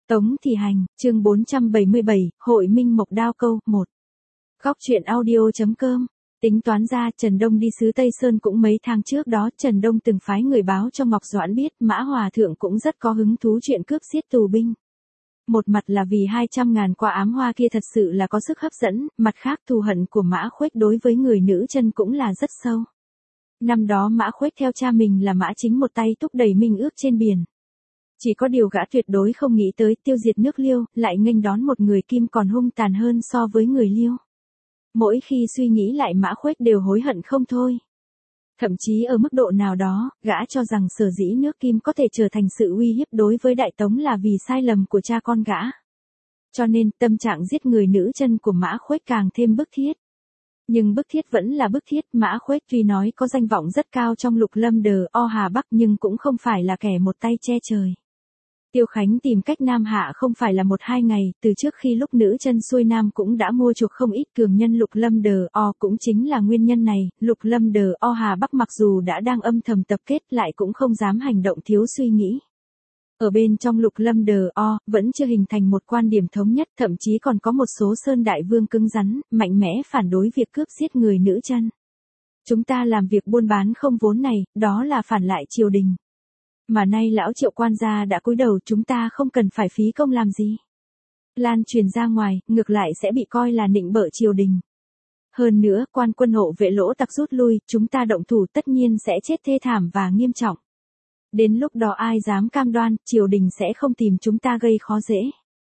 Tống Thị Hành, chương 477, Hội Minh Mộc Đao Câu, 1. Góc truyện audio.com. Tính toán ra Trần Đông đi xứ Tây Sơn cũng mấy tháng trước đó, Trần Đông từng phái người báo cho Ngọc Doãn biết Mã Hòa Thượng cũng rất có hứng thú chuyện cướp giết tù binh. Một mặt là vì 200.000 quả ám hoa kia thật sự là có sức hấp dẫn, mặt khác thù hận của Mã Khuếch đối với người nữ chân cũng là rất sâu. Năm đó Mã Khuếch theo cha mình là Mã Chính một tay thúc đẩy minh ước trên biển. Chỉ có điều gã tuyệt đối không nghĩ tới tiêu diệt nước Liêu, lại nghênh đón một người Kim còn hung tàn hơn so với người Liêu. Mỗi khi suy nghĩ lại Mã Khuếch đều hối hận không thôi. Thậm chí ở mức độ nào đó, gã cho rằng sở dĩ nước Kim có thể trở thành sự uy hiếp đối với Đại Tống là vì sai lầm của cha con gã. Cho nên tâm trạng giết người nữ chân của Mã Khuếch càng thêm bức thiết. Nhưng bức thiết vẫn là bức thiết, Mã Khuếch tuy nói có danh vọng rất cao trong Lục Lâm Đờ O Hà Bắc nhưng cũng không phải là kẻ một tay che trời. Tiêu Khánh tìm cách Nam Hạ không phải là 1-2 ngày, từ trước khi lúc nữ chân xuôi Nam cũng đã mua chuộc không ít cường nhân Lục Lâm Đờ O, cũng chính là nguyên nhân này, Lục Lâm Đờ O Hà Bắc mặc dù đã đang âm thầm tập kết lại cũng không dám hành động thiếu suy nghĩ. Ở bên trong Lục Lâm Đờ O, vẫn chưa hình thành một quan điểm thống nhất, thậm chí còn có một số sơn đại vương cứng rắn, mạnh mẽ phản đối việc cướp giết người nữ chân. Chúng ta làm việc buôn bán không vốn này, đó là phản lại triều đình. Mà nay lão Triệu quan gia đã cúi đầu, chúng ta không cần phải phí công làm gì. Lan truyền ra ngoài, ngược lại sẽ bị coi là nịnh bợ triều đình. Hơn nữa, quan quân hộ vệ lỗ tặc rút lui, chúng ta động thủ tất nhiên sẽ chết thê thảm và nghiêm trọng. Đến lúc đó ai dám cam đoan, triều đình sẽ không tìm chúng ta gây khó dễ.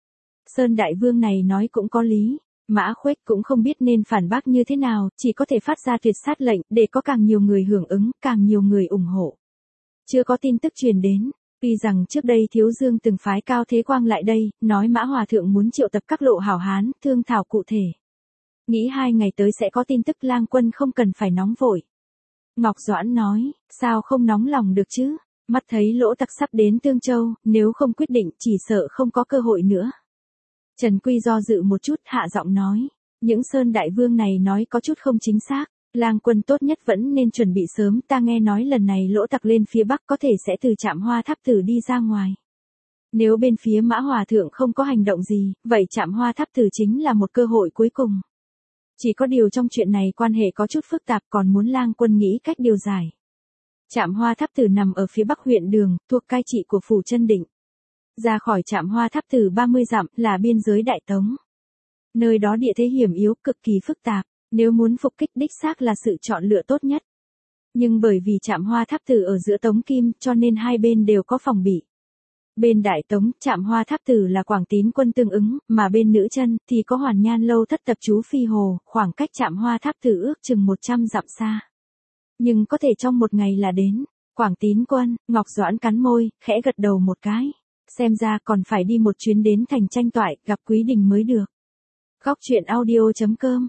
Sơn Đại Vương này nói cũng có lý, Mã Khuếch cũng không biết nên phản bác như thế nào, chỉ có thể phát ra tuyệt sát lệnh, để có càng nhiều người hưởng ứng, càng nhiều người ủng hộ. Chưa có tin tức truyền đến, tuy rằng trước đây Thiếu Dương từng phái Cao Thế Quang lại đây, nói Mã Hòa Thượng muốn triệu tập các lộ hảo hán, thương thảo cụ thể. Nghĩ 2 ngày tới sẽ có tin tức, lang quân không cần phải nóng vội. Ngọc Doãn nói, sao không nóng lòng được chứ, mắt thấy lỗ tặc sắp đến Tương Châu, nếu không quyết định chỉ sợ không có cơ hội nữa. Trần Quy do dự một chút, hạ giọng nói, những Sơn Đại Vương này nói có chút không chính xác. Lang quân tốt nhất vẫn nên chuẩn bị sớm, ta nghe nói lần này lỗ tặc lên phía Bắc có thể sẽ từ Trạm Hoa Tháp Tử đi ra ngoài. Nếu bên phía Mã Hòa Thượng không có hành động gì, vậy Trạm Hoa Tháp Tử chính là một cơ hội cuối cùng. Chỉ có điều trong chuyện này quan hệ có chút phức tạp, còn muốn lang quân nghĩ cách điều giải. Trạm Hoa Tháp Tử nằm ở phía Bắc huyện Đường, thuộc cai trị của Phủ Chân Định. Ra khỏi Trạm Hoa Tháp Tử 30 dặm là biên giới Đại Tống. Nơi đó địa thế hiểm yếu, cực kỳ phức tạp. Nếu muốn phục kích đích xác là sự chọn lựa tốt nhất. Nhưng bởi vì Trạm Hoa Tháp Tử ở giữa Tống Kim cho nên hai bên đều có phòng bị. Bên Đại Tống, Trạm Hoa Tháp Tử là Quảng Tín quân tương ứng, mà bên nữ chân thì có Hoàn Nhan lâu thất tập trú Phi Hồ, khoảng cách Trạm Hoa Tháp Tử ước chừng 100 dặm xa. Nhưng có thể trong một ngày là đến. Quảng Tín quân, Ngọc Doãn cắn môi, khẽ gật đầu một cái. Xem ra còn phải đi một chuyến đến thành Tranh Toại, gặp Quý Đình mới được. Góc truyện audio.com.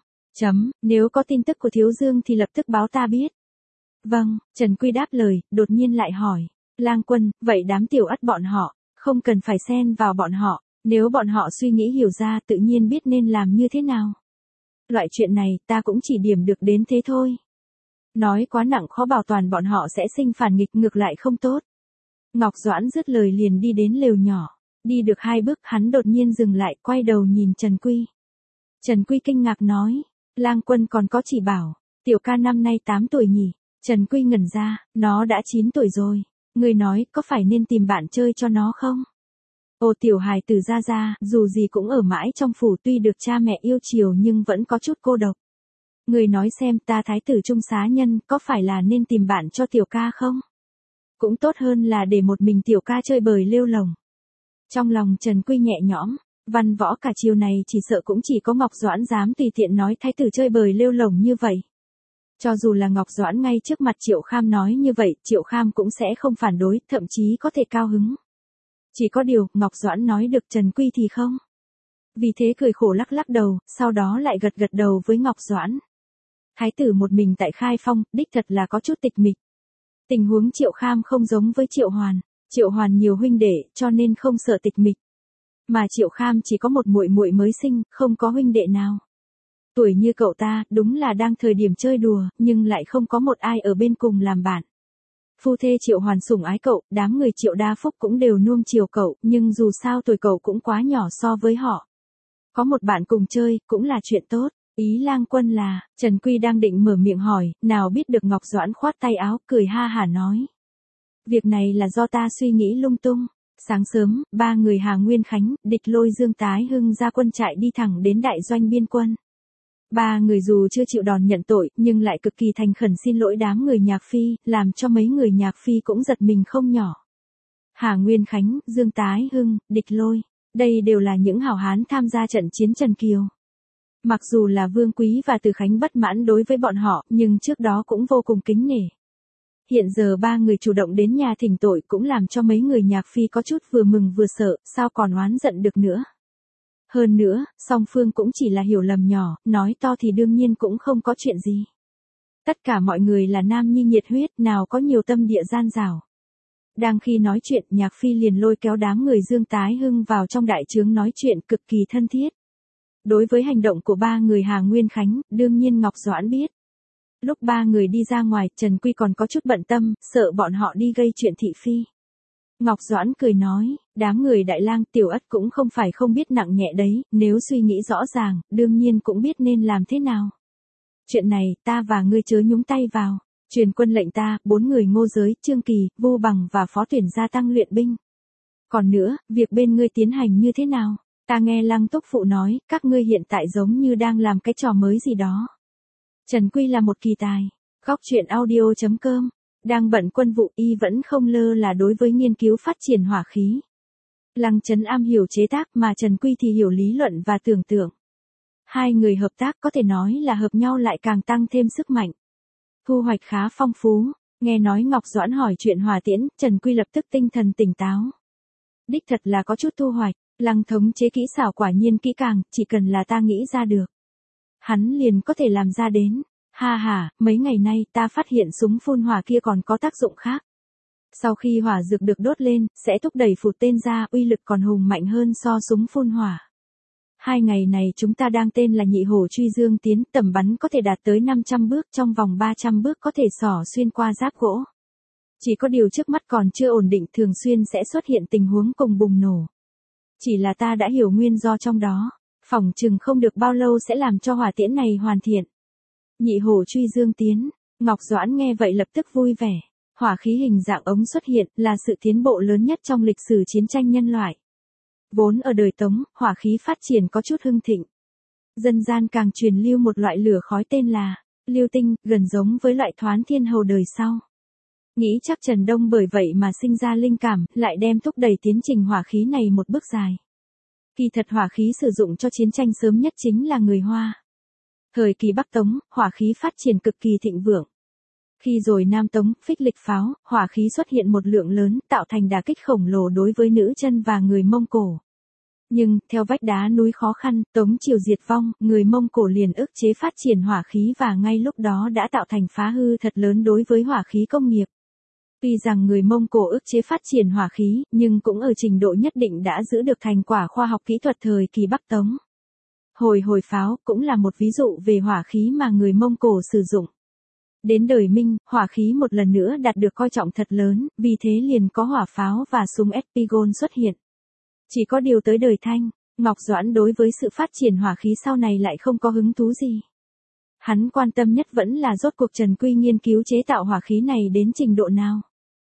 Nếu có tin tức của Thiếu Dương thì lập tức báo ta biết. Vâng, Trần Quy đáp lời, đột nhiên lại hỏi. Lang quân, vậy đám tiểu ất bọn họ, không cần phải xen vào bọn họ, nếu bọn họ suy nghĩ hiểu ra tự nhiên biết nên làm như thế nào. Loại chuyện này ta cũng chỉ điểm được đến thế thôi. Nói quá nặng khó bảo toàn bọn họ sẽ sinh phản nghịch, ngược lại không tốt. Ngọc Doãn dứt lời liền đi đến lều nhỏ. Đi được 2 bước hắn đột nhiên dừng lại, quay đầu nhìn Trần Quy. Trần Quy kinh ngạc nói. Lang quân còn có chỉ bảo, tiểu ca năm nay 8 tuổi nhỉ? Trần Quy ngẩn ra, nó đã 9 tuổi rồi. Người nói có phải nên tìm bạn chơi cho nó không? Ô tiểu hài tử ra, dù gì cũng ở mãi trong phủ, tuy được cha mẹ yêu chiều nhưng vẫn có chút cô độc. Người nói xem, ta thái tử trung xá nhân, có phải là nên tìm bạn cho tiểu ca không? Cũng tốt hơn là để một mình tiểu ca chơi bời lêu lồng. Trong lòng Trần Quy nhẹ nhõm. Văn võ cả chiều này chỉ sợ cũng chỉ có Ngọc Doãn dám tùy tiện nói thái tử chơi bời lêu lồng như vậy. Cho dù là Ngọc Doãn ngay trước mặt Triệu Kham nói như vậy, Triệu Kham cũng sẽ không phản đối, thậm chí có thể cao hứng. Chỉ có điều, Ngọc Doãn nói được, Trần Quy thì không. Vì thế cười khổ lắc lắc đầu, sau đó lại gật đầu với Ngọc Doãn. Thái tử một mình tại Khai Phong, đích thật là có chút tịch mịch. Tình huống Triệu Kham không giống với Triệu Hoàn. Triệu Hoàn nhiều huynh đệ, cho nên không sợ tịch mịch. Mà Triệu Kham chỉ có một muội muội mới sinh, không có huynh đệ nào. Tuổi như cậu ta, đúng là đang thời điểm chơi đùa, nhưng lại không có một ai ở bên cùng làm bạn. Phu thê Triệu Hoàn sủng ái cậu, đám người Triệu Đa Phúc cũng đều nuông chiều cậu, nhưng dù sao tuổi cậu cũng quá nhỏ so với họ. Có một bạn cùng chơi, cũng là chuyện tốt. Ý Lang Quân là, Trần Quy đang định mở miệng hỏi, nào biết được Ngọc Doãn khoát tay áo, cười ha hả nói. Việc này là do ta suy nghĩ lung tung. Sáng sớm, ba người Hà Nguyên Khánh, Địch Lôi Dương Tái Hưng ra quân trại đi thẳng đến đại doanh biên quân. Ba người dù chưa chịu đòn nhận tội, nhưng lại cực kỳ thành khẩn xin lỗi đám người Nhạc Phi, làm cho mấy người Nhạc Phi cũng giật mình không nhỏ. Hà Nguyên Khánh, Dương Tái Hưng, Địch Lôi, đây đều là những hảo hán tham gia trận chiến Trần Kiều. Mặc dù là Vương Quý và Từ Khánh bất mãn đối với bọn họ, nhưng trước đó cũng vô cùng kính nể. Hiện giờ ba người chủ động đến nhà thỉnh tội cũng làm cho mấy người Nhạc Phi có chút vừa mừng vừa sợ, sao còn oán giận được nữa. Hơn nữa, song phương cũng chỉ là hiểu lầm nhỏ, nói to thì đương nhiên cũng không có chuyện gì. Tất cả mọi người là nam nhi nhiệt huyết, nào có nhiều tâm địa gian dảo. Đang khi nói chuyện, Nhạc Phi liền lôi kéo đám người Dương Tái Hưng vào trong đại trướng nói chuyện cực kỳ thân thiết. Đối với hành động của ba người Hà Nguyên Khánh, đương nhiên Ngọc Doãn biết. Lúc ba người đi ra ngoài, Trần Quy còn có chút bận tâm, sợ bọn họ đi gây chuyện thị phi. Ngọc Doãn cười nói, đám người Đại Lang Tiểu Ất cũng không phải không biết nặng nhẹ đấy, nếu suy nghĩ rõ ràng, đương nhiên cũng biết nên làm thế nào. Chuyện này, ta và ngươi chớ nhúng tay vào. Truyền quân lệnh ta, 4 người Ngô Giới, Trương Kỳ, Vu Bằng và Phó Tuyển gia tăng luyện binh. Còn nữa, việc bên ngươi tiến hành như thế nào? Ta nghe Lăng Túc Phụ nói, các ngươi hiện tại giống như đang làm cái trò mới gì đó. Trần Quy là một kỳ tài. Góc truyện audio.com. Đang bận quân vụ, y vẫn không lơ là đối với nghiên cứu phát triển hỏa khí. Lăng Trấn am hiểu chế tác mà Trần Quy thì hiểu lý luận và tưởng tượng. Hai người hợp tác có thể nói là hợp nhau lại càng tăng thêm sức mạnh. Thu hoạch khá phong phú. Nghe nói Ngọc Doãn hỏi chuyện hỏa tiễn, Trần Quy lập tức tinh thần tỉnh táo. Đích thật là có chút thu hoạch. Lăng thống chế kỹ xảo quả nhiên kỹ càng, chỉ cần là ta nghĩ ra được. Hắn liền có thể làm ra đến. Ha ha, mấy ngày nay ta phát hiện súng phun hỏa kia còn có tác dụng khác. Sau khi hỏa dược được đốt lên, sẽ thúc đẩy phụt tên ra, uy lực còn hùng mạnh hơn so súng phun hỏa. 2 ngày này chúng ta đang tên là Nhị Hổ Truy Dương Tiến, tầm bắn có thể đạt tới 500 bước, trong vòng 300 bước có thể xỏ xuyên qua giáp gỗ. Chỉ có điều trước mắt còn chưa ổn định, thường xuyên sẽ xuất hiện tình huống cùng bùng nổ. Chỉ là ta đã hiểu nguyên do trong đó, phỏng chừng không được bao lâu sẽ làm cho hỏa tiễn này hoàn thiện. Nhị Hổ Truy Dương Tiến, Ngọc Doãn nghe vậy lập tức vui vẻ. Hỏa khí hình dạng ống xuất hiện là sự tiến bộ lớn nhất trong lịch sử chiến tranh nhân loại. Vốn ở đời Tống, hỏa khí phát triển có chút hưng thịnh. Dân gian càng truyền lưu một loại lửa khói tên là lưu tinh, gần giống với loại Thoán Thiên Hầu đời sau. Nghĩ chắc Trần Đông bởi vậy mà sinh ra linh cảm, lại đem thúc đẩy tiến trình hỏa khí này một bước dài. Kỳ thật hỏa khí sử dụng cho chiến tranh sớm nhất chính là người Hoa. Thời kỳ Bắc Tống, hỏa khí phát triển cực kỳ thịnh vượng. Khi rồi Nam Tống, phích lịch pháo, hỏa khí xuất hiện một lượng lớn, tạo thành đả kích khổng lồ đối với nữ chân và người Mông Cổ. Nhưng, theo vách đá núi khó khăn, Tống triều diệt vong, người Mông Cổ liền ức chế phát triển hỏa khí và ngay lúc đó đã tạo thành phá hư thật lớn đối với hỏa khí công nghiệp. Tuy rằng người Mông Cổ ức chế phát triển hỏa khí, nhưng cũng ở trình độ nhất định đã giữ được thành quả khoa học kỹ thuật thời kỳ Bắc Tống. Hồi pháo cũng là một ví dụ về hỏa khí mà người Mông Cổ sử dụng. Đến đời Minh, hỏa khí một lần nữa đạt được coi trọng thật lớn, vì thế liền có hỏa pháo và súng Espigon xuất hiện. Chỉ có điều tới đời Thanh, Ngọc Doãn đối với sự phát triển hỏa khí sau này lại không có hứng thú gì. Hắn quan tâm nhất vẫn là rốt cuộc Trần Quy nghiên cứu chế tạo hỏa khí này đến trình độ nào.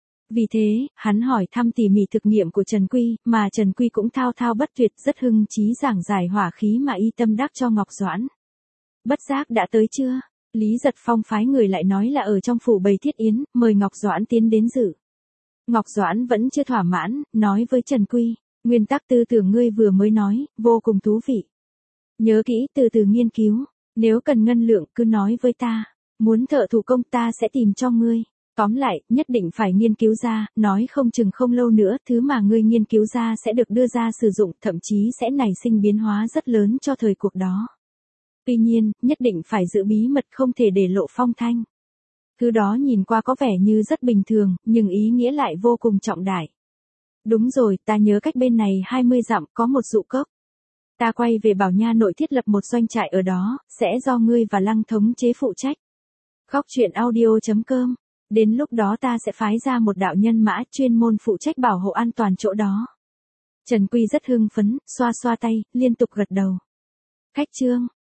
Vì thế, hắn hỏi thăm tỉ mỉ thực nghiệm của Trần Quy, mà Trần Quy cũng thao thao bất tuyệt rất hưng chí giảng giải hỏa khí mà y tâm đắc cho Ngọc Doãn. Bất giác đã tới chưa? Lý Giật Phong phái người lại nói là ở trong phủ bày thiết yến, mời Ngọc Doãn tiến đến dự. Ngọc Doãn vẫn chưa thỏa mãn, nói với Trần Quy, nguyên tắc tư tưởng ngươi vừa mới nói, vô cùng thú vị. Nhớ kỹ từ từ nghiên cứu, nếu cần ngân lượng cứ nói với ta, muốn thợ thủ công ta sẽ tìm cho ngươi. Tóm lại, nhất định phải nghiên cứu ra, nói không chừng không lâu nữa, thứ mà ngươi nghiên cứu ra sẽ được đưa ra sử dụng, thậm chí sẽ nảy sinh biến hóa rất lớn cho thời cuộc đó. Tuy nhiên, nhất định phải giữ bí mật, không thể để lộ phong thanh. Thứ đó nhìn qua có vẻ như rất bình thường, nhưng ý nghĩa lại vô cùng trọng đại. Đúng rồi, ta nhớ cách bên này 20 dặm có một dụ cốc. Ta quay về Bảo Nha nội thiết lập một doanh trại ở đó, sẽ do ngươi và Lăng thống chế phụ trách. Góc truyện audio.com Đến lúc đó ta sẽ phái ra một đạo nhân mã chuyên môn phụ trách bảo hộ an toàn chỗ đó. Trần Quy rất hưng phấn, xoa xoa tay, liên tục gật đầu. Khách trương,